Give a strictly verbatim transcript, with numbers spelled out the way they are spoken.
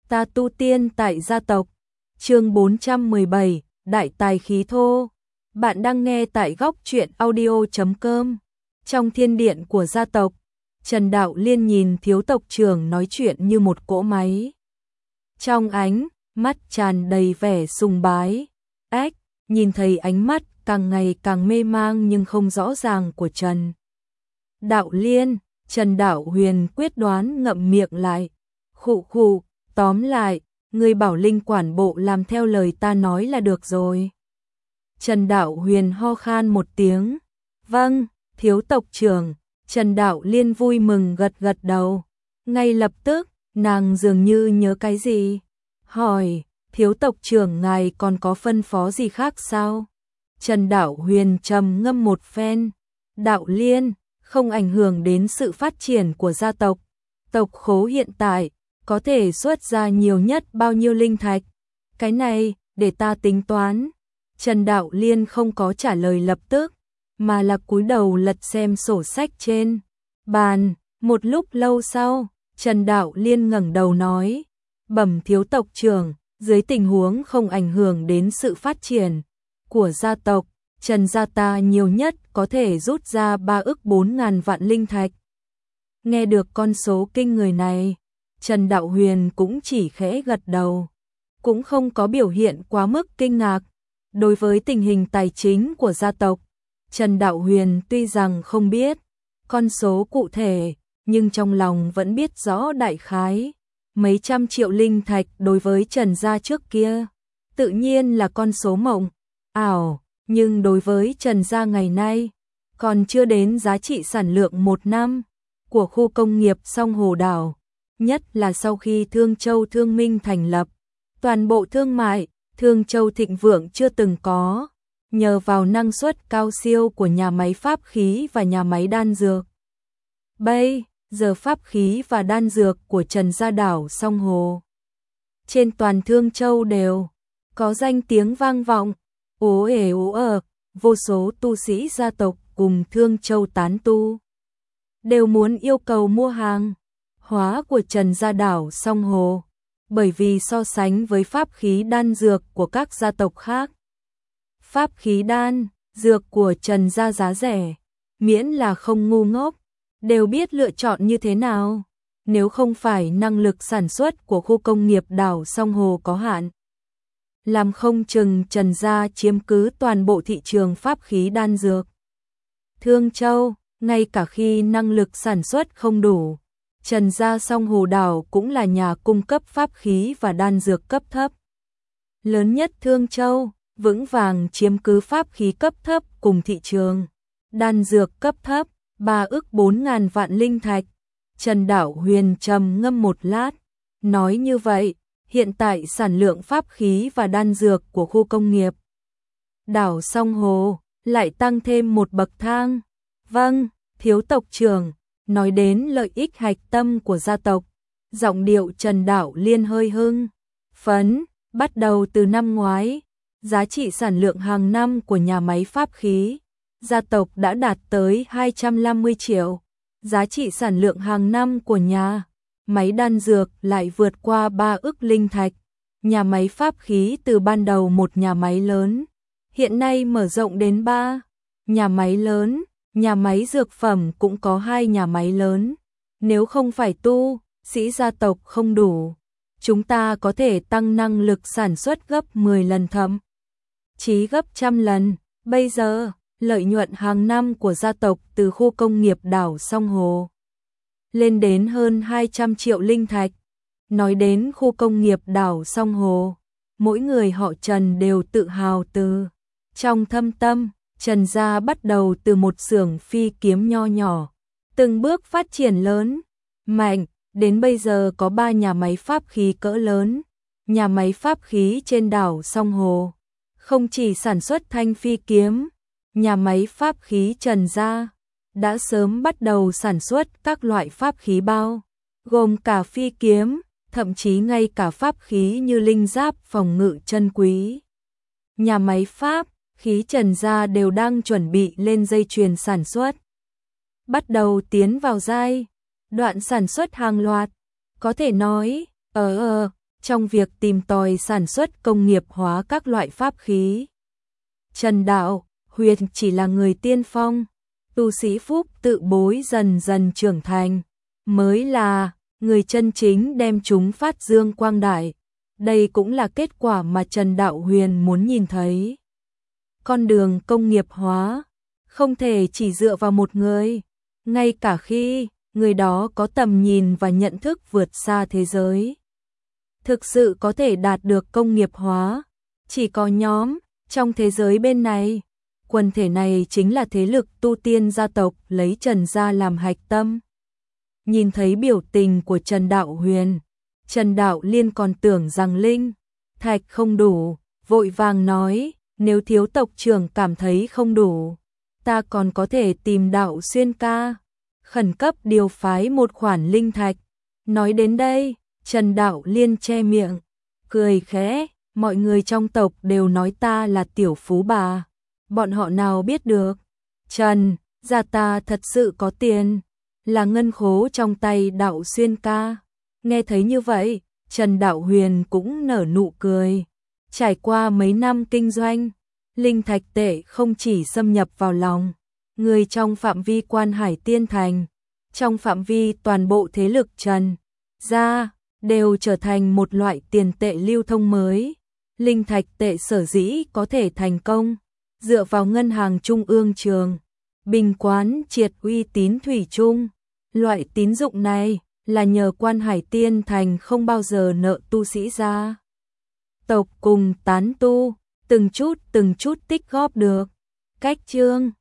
Ta tu tiên tại gia tộc. Chương bốn trăm mười bảy, Đại tài khí thô. Bạn đang nghe tại góc truyện audio chấm com. Trong thiên điện của gia tộc, Trần Đạo Liên nhìn thiếu tộc trưởng nói chuyện như một cỗ máy. Trong ánh mắt tràn đầy vẻ sùng bái. Ách, nhìn thấy ánh mắt càng ngày càng mê mang nhưng không rõ ràng của Trần Đạo Liên, Trần Đạo Huyền quyết đoán ngậm miệng lại. Khụ khụ, tóm lại, người bảo linh quản bộ làm theo lời ta nói là được rồi. Trần Đạo Huyền ho khan một tiếng. Vâng, thiếu tộc trưởng. Trần Đạo Liên vui mừng gật gật đầu. Ngay lập tức, nàng dường như nhớ cái gì. Hỏi, thiếu tộc trưởng ngài còn có phân phó gì khác sao? Trần Đạo Huyền trầm ngâm một phen. Đạo Liên, không ảnh hưởng đến sự phát triển của gia tộc. Tộc khố hiện tại, có thể xuất ra nhiều nhất bao nhiêu linh thạch? Cái này, để ta tính toán. Trần Đạo Liên không có trả lời lập tức, mà là cúi đầu lật xem sổ sách trên bàn. Một lúc lâu sau, Trần Đạo Liên ngẩng đầu nói, bẩm thiếu tộc trưởng, dưới tình huống không ảnh hưởng đến sự phát triển của gia tộc, Trần gia ta nhiều nhất có thể rút ra ba ức bốn ngàn vạn linh thạch. Nghe được con số kinh người này, Trần Đạo Huyền cũng chỉ khẽ gật đầu, cũng không có biểu hiện quá mức kinh ngạc. Đối với tình hình tài chính của gia tộc, Trần Đạo Huyền tuy rằng không biết con số cụ thể, nhưng trong lòng vẫn biết rõ đại khái. Mấy trăm triệu linh thạch đối với Trần gia trước kia, tự nhiên là con số mộng ảo, nhưng đối với Trần gia ngày nay, còn chưa đến giá trị sản lượng một năm của khu công nghiệp Song Hồ Đảo. Nhất là sau khi Thương Châu Thương Minh thành lập, toàn bộ thương mại, Thương Châu thịnh vượng chưa từng có, nhờ vào năng suất cao siêu của nhà máy pháp khí và nhà máy đan dược. Bây giờ pháp khí và đan dược của Trần gia đảo Song Hồ trên toàn Thương Châu đều có danh tiếng vang vọng. Ố ề ố ờ, vô số tu sĩ gia tộc cùng Thương Châu tán tu đều muốn yêu cầu mua hàng hóa của Trần gia đảo Song Hồ, bởi vì so sánh với pháp khí đan dược của các gia tộc khác, pháp khí đan dược của Trần gia giá rẻ, miễn là không ngu ngốc, đều biết lựa chọn như thế nào. Nếu không phải năng lực sản xuất của khu công nghiệp đảo Song Hồ có hạn, làm không chừng Trần gia chiếm cứ toàn bộ thị trường pháp khí đan dược. Thương Châu, ngay cả khi năng lực sản xuất không đủ, Trần gia Song Hồ Đảo cũng là nhà cung cấp pháp khí và đan dược cấp thấp lớn nhất Thương Châu, vững vàng chiếm cứ pháp khí cấp thấp cùng thị trường đan dược cấp thấp, ba ức bốn ngàn vạn linh thạch. Trần Đạo Huyền trầm ngâm một lát, nói như vậy, hiện tại sản lượng pháp khí và đan dược của khu công nghiệp đảo Song Hồ lại tăng thêm một bậc thang. Vâng, thiếu tộc trưởng. Nói đến lợi ích hạch tâm của gia tộc, giọng điệu Trần Đạo Liên hơi hưng phấn. Bắt đầu từ năm ngoái, giá trị sản lượng hàng năm của nhà máy pháp khí gia tộc đã đạt tới hai trăm năm mươi triệu. Giá trị sản lượng hàng năm của nhà máy đan dược lại vượt qua ba ức linh thạch. Nhà máy pháp khí từ ban đầu một nhà máy lớn, hiện nay mở rộng đến ba nhà máy lớn. Nhà máy dược phẩm cũng có hai nhà máy lớn. Nếu không phải tu sĩ gia tộc không đủ, chúng ta có thể tăng năng lực sản xuất gấp mười lần, thậm chí gấp trăm lần. Bây giờ, lợi nhuận hàng năm của gia tộc từ khu công nghiệp đảo Song Hồ lên đến hơn hai trăm triệu linh thạch. Nói đến khu công nghiệp đảo Song Hồ, mỗi người họ Trần đều tự hào từ trong thâm tâm. Trần gia bắt đầu từ một xưởng phi kiếm nho nhỏ, từng bước phát triển lớn, mạnh, đến bây giờ có ba nhà máy pháp khí cỡ lớn. Nhà máy pháp khí trên đảo Song Hồ không chỉ sản xuất thanh phi kiếm, nhà máy pháp khí Trần gia đã sớm bắt đầu sản xuất các loại pháp khí bao, gồm cả phi kiếm, thậm chí ngay cả pháp khí như linh giáp phòng ngự chân quý. Nhà máy pháp khí Trần gia đều đang chuẩn bị lên dây chuyền sản xuất, bắt đầu tiến vào giai đoạn sản xuất hàng loạt. Có thể nói, ở ờ, trong việc tìm tòi sản xuất công nghiệp hóa các loại pháp khí. Trần Đạo Huyền chỉ là người tiên phong, tu sĩ phúc tự bối dần dần trưởng thành, mới là người chân chính đem chúng phát dương quang đại. Đây cũng là kết quả mà Trần Đạo Huyền muốn nhìn thấy. Con đường công nghiệp hóa không thể chỉ dựa vào một người, ngay cả khi người đó có tầm nhìn và nhận thức vượt xa thế giới. Thực sự có thể đạt được công nghiệp hóa, chỉ có nhóm trong thế giới bên này. Quần thể này chính là thế lực tu tiên gia tộc lấy Trần gia làm hạch tâm. Nhìn thấy biểu tình của Trần Đạo Huyền, Trần Đạo Liên còn tưởng rằng linh thạch không đủ, vội vàng nói, nếu thiếu tộc trưởng cảm thấy không đủ, ta còn có thể tìm Đạo Xuyên ca, khẩn cấp điều phái một khoản linh thạch. Nói đến đây, Trần Đạo Liên che miệng, cười khẽ, mọi người trong tộc đều nói ta là tiểu phú bà, bọn họ nào biết được, Trần gia ta thật sự có tiền, là ngân khố trong tay Đạo Xuyên ca. Nghe thấy như vậy, Trần Đạo Huyền cũng nở nụ cười. Trải qua mấy năm kinh doanh, linh thạch tệ không chỉ xâm nhập vào lòng người trong phạm vi Quan Hải Tiên Thành, trong phạm vi toàn bộ thế lực Trần gia đều trở thành một loại tiền tệ lưu thông mới. Linh thạch tệ sở dĩ có thể thành công, dựa vào ngân hàng trung ương Trường Bình quán triệt uy tín thủy chung. Loại tín dụng này là nhờ Quan Hải Tiên Thành không bao giờ nợ tu sĩ gia tộc cùng tán tu, từng chút từng chút tích góp được. Cách chương